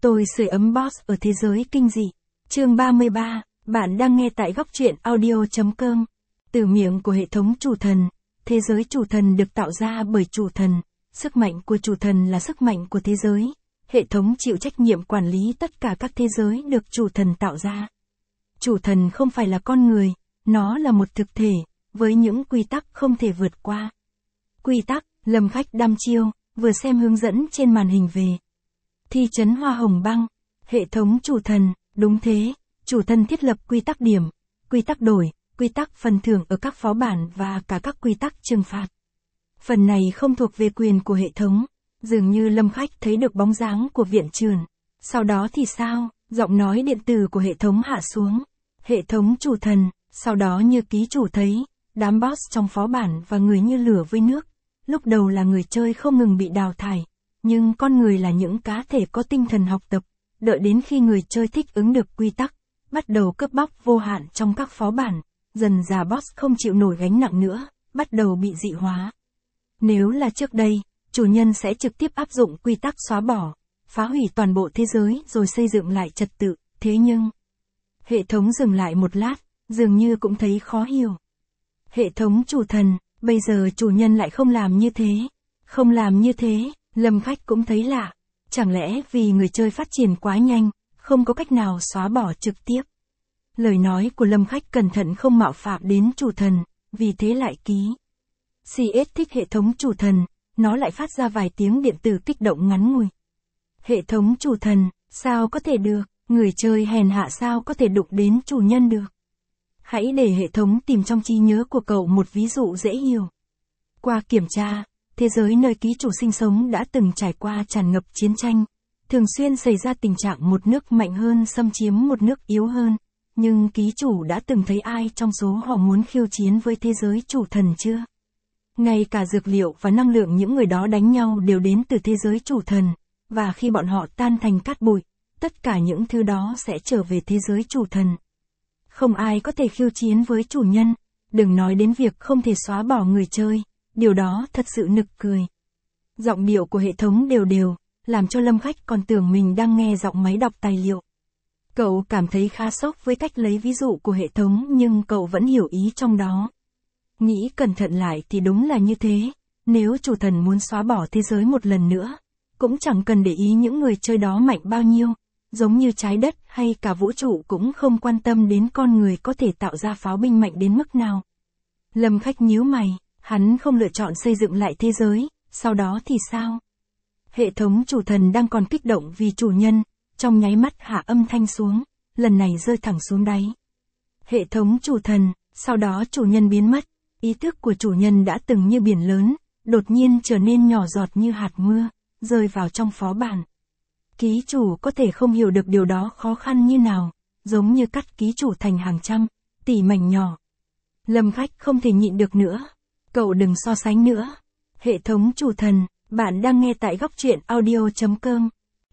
Tôi sưởi ấm boss ở thế giới kinh dị. Chương 33, bạn đang nghe tại góc truyện audio.com. Từ miệng của hệ thống chủ thần, thế giới chủ thần được tạo ra bởi chủ thần, sức mạnh của chủ thần là sức mạnh của thế giới. Hệ thống chịu trách nhiệm quản lý tất cả các thế giới được chủ thần tạo ra. Chủ thần không phải là con người, nó là một thực thể, với những quy tắc không thể vượt qua. Quy tắc, Lâm Khách đăm chiêu, vừa xem hướng dẫn trên màn hình về. Thị trấn Hoa Hồng Băng, hệ thống chủ thần, đúng thế, chủ thần thiết lập quy tắc điểm, quy tắc đổi, quy tắc phần thưởng ở các phó bản và cả các quy tắc trừng phạt. Phần này không thuộc về quyền của hệ thống, dường như Lâm Khách thấy được bóng dáng của viện trưởng. Sau đó thì sao, giọng nói điện tử của hệ thống hạ xuống. Hệ thống chủ thần, sau đó như ký chủ thấy, đám boss trong phó bản và người như lửa với nước. Lúc đầu là người chơi không ngừng bị đào thải, nhưng con người là những cá thể có tinh thần học tập, đợi đến khi người chơi thích ứng được quy tắc, bắt đầu cướp bóc vô hạn trong các phó bản, dần dà boss không chịu nổi gánh nặng nữa, bắt đầu bị dị hóa. Nếu là trước đây, chủ nhân sẽ trực tiếp áp dụng quy tắc xóa bỏ, phá hủy toàn bộ thế giới rồi xây dựng lại trật tự, thế nhưng hệ thống dừng lại một lát, dường như cũng thấy khó hiểu. Hệ thống chủ thần, bây giờ chủ nhân lại không làm như thế. Không làm như thế, Lâm Khách cũng thấy lạ. Chẳng lẽ vì người chơi phát triển quá nhanh, không có cách nào xóa bỏ trực tiếp. Lời nói của Lâm Khách cẩn thận không mạo phạm đến chủ thần, vì thế lại ký. CS thích hệ thống chủ thần, nó lại phát ra vài tiếng điện tử kích động ngắn ngủi. Hệ thống chủ thần, sao có thể được, người chơi hèn hạ sao có thể đụng đến chủ nhân được. Hãy để hệ thống tìm trong trí nhớ của cậu một ví dụ dễ hiểu. Qua kiểm tra, thế giới nơi ký chủ sinh sống đã từng trải qua tràn ngập chiến tranh, thường xuyên xảy ra tình trạng một nước mạnh hơn xâm chiếm một nước yếu hơn, nhưng ký chủ đã từng thấy ai trong số họ muốn khiêu chiến với thế giới chủ thần chưa? Ngay cả dược liệu và năng lượng những người đó đánh nhau đều đến từ thế giới chủ thần, và khi bọn họ tan thành cát bụi, tất cả những thứ đó sẽ trở về thế giới chủ thần. Không ai có thể khiêu chiến với chủ nhân, đừng nói đến việc không thể xóa bỏ người chơi, điều đó thật sự nực cười. Giọng điệu của hệ thống đều đều, làm cho Lâm Khách còn tưởng mình đang nghe giọng máy đọc tài liệu. Cậu cảm thấy khá sốc với cách lấy ví dụ của hệ thống nhưng cậu vẫn hiểu ý trong đó. Nghĩ cẩn thận lại thì đúng là như thế, nếu chủ thần muốn xóa bỏ thế giới một lần nữa, cũng chẳng cần để ý những người chơi đó mạnh bao nhiêu. Giống như trái đất hay cả vũ trụ cũng không quan tâm đến con người có thể tạo ra pháo binh mạnh đến mức nào. Lâm Khách nhíu mày, hắn không lựa chọn xây dựng lại thế giới, sau đó thì sao? Hệ thống chủ thần đang còn kích động vì chủ nhân, trong nháy mắt hạ âm thanh xuống, lần này rơi thẳng xuống đáy. Hệ thống chủ thần, sau đó chủ nhân biến mất, ý thức của chủ nhân đã từng như biển lớn, đột nhiên trở nên nhỏ giọt như hạt mưa, rơi vào trong phó bản. Ký chủ có thể không hiểu được điều đó khó khăn như nào, giống như cắt ký chủ thành hàng trăm, tỷ mảnh nhỏ. Lâm Khách không thể nhịn được nữa. Cậu đừng so sánh nữa. Hệ thống chủ thần, bạn đang nghe tại góc truyện audio.com.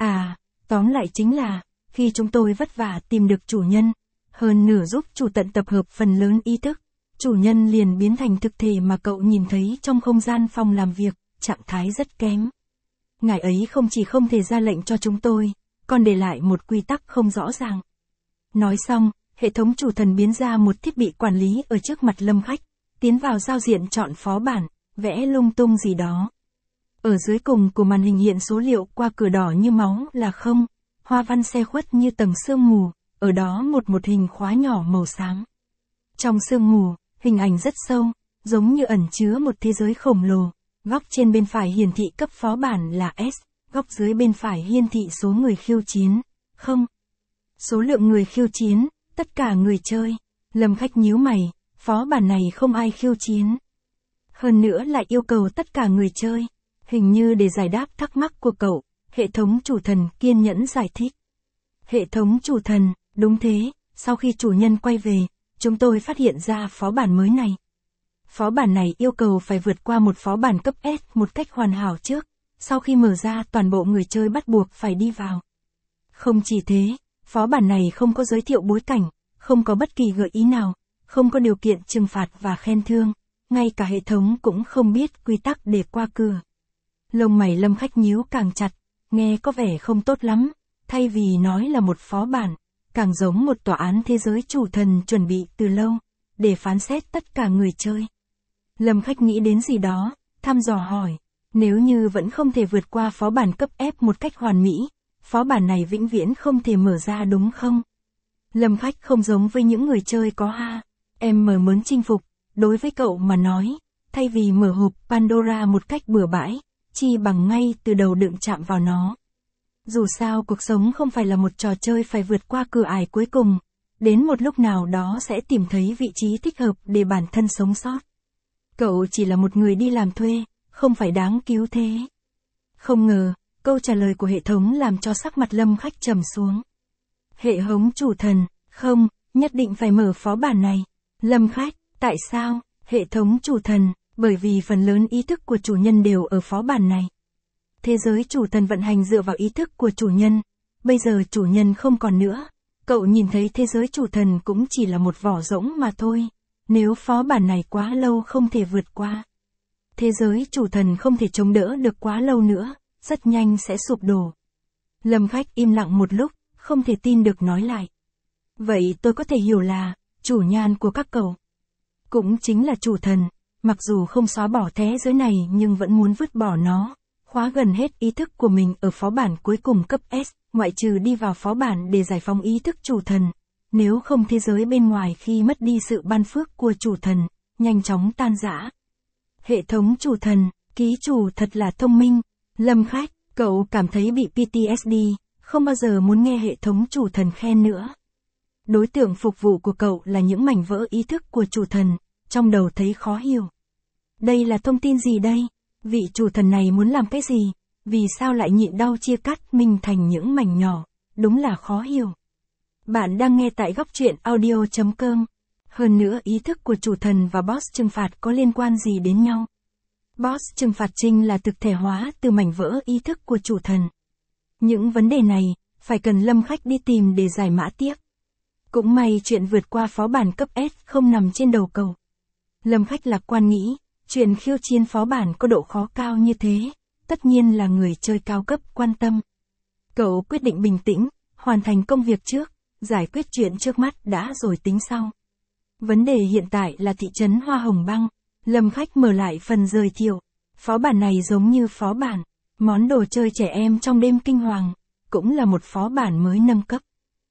Tóm lại chính là, khi chúng tôi vất vả tìm được chủ nhân, hơn nửa giúp chủ tận tập hợp phần lớn ý thức, chủ nhân liền biến thành thực thể mà cậu nhìn thấy trong không gian phòng làm việc, trạng thái rất kém. Ngài ấy không chỉ không thể ra lệnh cho chúng tôi, còn để lại một quy tắc không rõ ràng. Nói xong, hệ thống chủ thần biến ra một thiết bị quản lý ở trước mặt Lâm Khách, tiến vào giao diện chọn phó bản, vẽ lung tung gì đó. Ở dưới cùng của màn hình hiện số liệu qua cửa đỏ như máu là không, hoa văn xe khuất như tầng sương mù, ở đó một hình khóa nhỏ màu xám. Trong sương mù, hình ảnh rất sâu, giống như ẩn chứa một thế giới khổng lồ. Góc trên bên phải hiển thị cấp phó bản là S, góc dưới bên phải hiển thị số người khiêu chiến, không. Số lượng người khiêu chiến, tất cả người chơi. Lâm Khách nhíu mày, phó bản này không ai khiêu chiến. Hơn nữa lại yêu cầu tất cả người chơi. Hình như để giải đáp thắc mắc của cậu, hệ thống chủ thần kiên nhẫn giải thích. Hệ thống chủ thần, đúng thế, sau khi chủ nhân quay về, chúng tôi phát hiện ra phó bản mới này. Phó bản này yêu cầu phải vượt qua một phó bản cấp S một cách hoàn hảo trước, sau khi mở ra toàn bộ người chơi bắt buộc phải đi vào. Không chỉ thế, phó bản này không có giới thiệu bối cảnh, không có bất kỳ gợi ý nào, không có điều kiện trừng phạt và khen thưởng, ngay cả hệ thống cũng không biết quy tắc để qua cửa. Lông mày Lâm Khách nhíu càng chặt, nghe có vẻ không tốt lắm, thay vì nói là một phó bản, càng giống một tòa án thế giới chủ thần chuẩn bị từ lâu, để phán xét tất cả người chơi. Lâm Khách nghĩ đến gì đó, thăm dò hỏi, nếu như vẫn không thể vượt qua phó bản cấp F một cách hoàn mỹ, phó bản này vĩnh viễn không thể mở ra đúng không? Lâm Khách không giống với những người chơi có em muốn chinh phục, đối với cậu mà nói, thay vì mở hộp Pandora một cách bừa bãi, chi bằng ngay từ đầu đừng chạm vào nó. Dù sao cuộc sống không phải là một trò chơi phải vượt qua cửa ải cuối cùng, đến một lúc nào đó sẽ tìm thấy vị trí thích hợp để bản thân sống sót. Cậu chỉ là một người đi làm thuê, không phải đáng cứu thế. Không ngờ, câu trả lời của hệ thống làm cho sắc mặt Lâm Khách trầm xuống. Hệ thống chủ thần, không, nhất định phải mở phó bản này. Lâm Khách, tại sao? Hệ thống chủ thần, bởi vì phần lớn ý thức của chủ nhân đều ở phó bản này. Thế giới chủ thần vận hành dựa vào ý thức của chủ nhân. Bây giờ chủ nhân không còn nữa. Cậu nhìn thấy thế giới chủ thần cũng chỉ là một vỏ rỗng mà thôi. Nếu phó bản này quá lâu không thể vượt qua, thế giới chủ thần không thể chống đỡ được quá lâu nữa, rất nhanh sẽ sụp đổ. Lâm Khách im lặng một lúc, không thể tin được nói lại. Vậy tôi có thể hiểu là, chủ nhan của các cậu cũng chính là chủ thần, mặc dù không xóa bỏ thế giới này nhưng vẫn muốn vứt bỏ nó, khóa gần hết ý thức của mình ở phó bản cuối cùng cấp S, ngoại trừ đi vào phó bản để giải phóng ý thức chủ thần. Nếu không thế giới bên ngoài khi mất đi sự ban phước của chủ thần, nhanh chóng tan rã. Hệ thống chủ thần, ký chủ thật là thông minh. Lâm Khách, cậu cảm thấy bị PTSD, không bao giờ muốn nghe hệ thống chủ thần khen nữa. Đối tượng phục vụ của cậu là những mảnh vỡ ý thức của chủ thần, trong đầu thấy khó hiểu. Đây là thông tin gì đây? Vị chủ thần này muốn làm cái gì? Vì sao lại nhịn đau chia cắt mình thành những mảnh nhỏ? Đúng là khó hiểu. Bạn đang nghe tại góc truyện audio.com. Hơn nữa ý thức của chủ thần và boss trừng phạt có liên quan gì đến nhau? Boss trừng phạt chính là thực thể hóa từ mảnh vỡ ý thức của chủ thần. Những vấn đề này, phải cần Lâm Khách đi tìm để giải mã tiếp. Cũng may chuyện vượt qua phó bản cấp S không nằm trên đầu cậu. Lâm Khách lạc quan nghĩ, chuyện khiêu chiến phó bản có độ khó cao như thế, tất nhiên là người chơi cao cấp quan tâm. Cậu quyết định bình tĩnh, hoàn thành công việc trước, giải quyết chuyện trước mắt đã rồi tính sau. Vấn đề hiện tại là thị trấn Hoa Hồng Băng. Lâm Khách mở lại phần giới thiệu. Phó bản này giống như phó bản món đồ chơi trẻ em trong đêm kinh hoàng, cũng là một phó bản mới nâng cấp.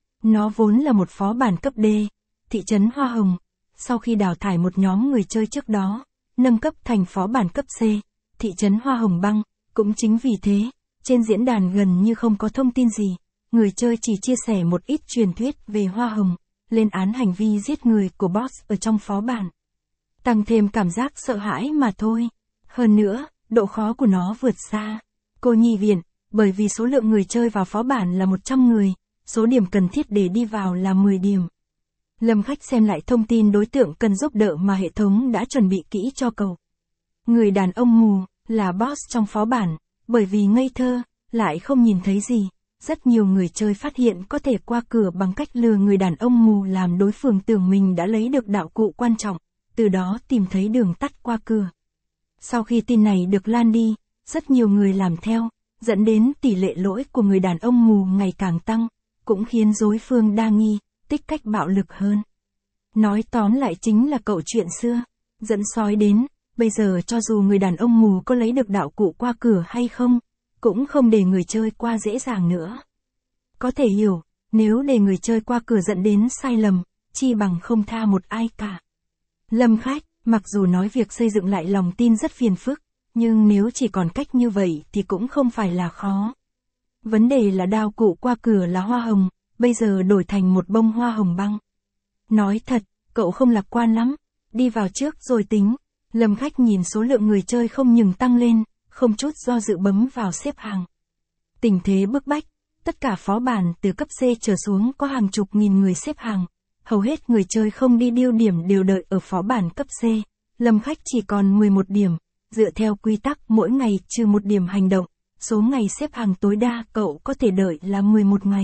Nó vốn là một phó bản cấp D, thị trấn Hoa Hồng, sau khi đào thải một nhóm người chơi trước đó, nâng cấp thành phó bản cấp C, thị trấn Hoa Hồng Băng. Cũng chính vì thế, trên diễn đàn gần như không có thông tin gì, người chơi chỉ chia sẻ một ít truyền thuyết về Hoa Hồng, lên án hành vi giết người của boss ở trong phó bản. Tăng thêm cảm giác sợ hãi mà thôi. Hơn nữa, độ khó của nó vượt xa Cô Nhi Viện, bởi vì số lượng người chơi vào phó bản là 100 người, số điểm cần thiết để đi vào là 10 điểm. Lâm Khách xem lại thông tin đối tượng cần giúp đỡ mà hệ thống đã chuẩn bị kỹ cho cậu. Người đàn ông mù, là boss trong phó bản, bởi vì ngây thơ, lại không nhìn thấy gì. Rất nhiều người chơi phát hiện có thể qua cửa bằng cách lừa người đàn ông mù làm đối phương tưởng mình đã lấy được đạo cụ quan trọng, từ đó tìm thấy đường tắt qua cửa. Sau khi tin này được lan đi, rất nhiều người làm theo, dẫn đến tỷ lệ lỗi của người đàn ông mù ngày càng tăng, cũng khiến đối phương đa nghi, tích cách bạo lực hơn. Nói tóm lại chính là câu chuyện xưa, dẫn sói đến, bây giờ cho dù người đàn ông mù có lấy được đạo cụ qua cửa hay không, cũng không để người chơi qua dễ dàng nữa. Có thể hiểu, nếu để người chơi qua cửa dẫn đến sai lầm, chi bằng không tha một ai cả. Lâm Khách, mặc dù nói việc xây dựng lại lòng tin rất phiền phức, nhưng nếu chỉ còn cách như vậy thì cũng không phải là khó. Vấn đề là đạo cụ qua cửa là hoa hồng, bây giờ đổi thành một bông hoa hồng băng. Nói thật, cậu không lạc quan lắm, đi vào trước rồi tính. Lâm Khách nhìn số lượng người chơi không ngừng tăng lên, không chút do dự bấm vào xếp hàng. Tình thế bức bách, tất cả phó bản từ cấp C trở xuống có hàng chục nghìn người xếp hàng. Hầu hết người chơi không đi điêu điểm đều đợi ở phó bản cấp C. Lâm Khách chỉ còn 11 điểm, dựa theo quy tắc mỗi ngày trừ 1 điểm hành động, số ngày xếp hàng tối đa cậu có thể đợi là 11 ngày.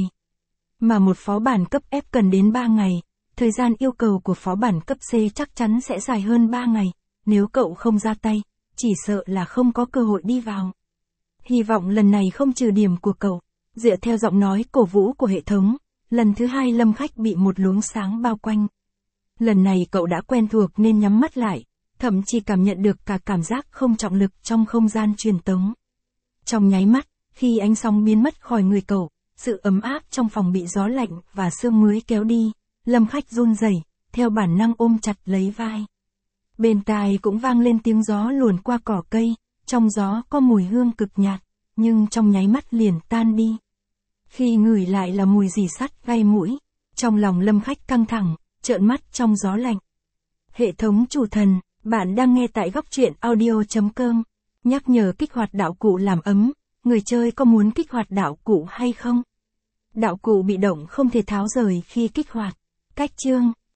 Mà một phó bản cấp F cần đến 3 ngày, thời gian yêu cầu của phó bản cấp C chắc chắn sẽ dài hơn 3 ngày, nếu cậu không ra tay, chỉ sợ là không có cơ hội đi vào. Hy vọng lần này không trừ điểm của cậu. Dựa theo giọng nói cổ vũ của hệ thống, lần thứ 2 Lâm Khách bị một luồng sáng bao quanh. Lần này cậu đã quen thuộc nên nhắm mắt lại, thậm chí cảm nhận được cả cảm giác không trọng lực trong không gian truyền tống. Trong nháy mắt, khi ánh sóng biến mất khỏi người cậu, sự ấm áp trong phòng bị gió lạnh và sương muối kéo đi, Lâm Khách run rẩy, theo bản năng ôm chặt lấy vai. Bên tai cũng vang lên tiếng gió luồn qua cỏ cây, trong gió có mùi hương cực nhạt, nhưng trong nháy mắt liền tan đi. Khi ngửi lại là mùi rỉ sắt gai mũi, trong lòng Lâm Khách căng thẳng, trợn mắt trong gió lạnh. Hệ thống chủ thần, bạn đang nghe tại góc truyện audio.com. Nhắc nhở kích hoạt đạo cụ làm ấm, người chơi có muốn kích hoạt đạo cụ hay không? Đạo cụ bị động không thể tháo rời khi kích hoạt. Cách chương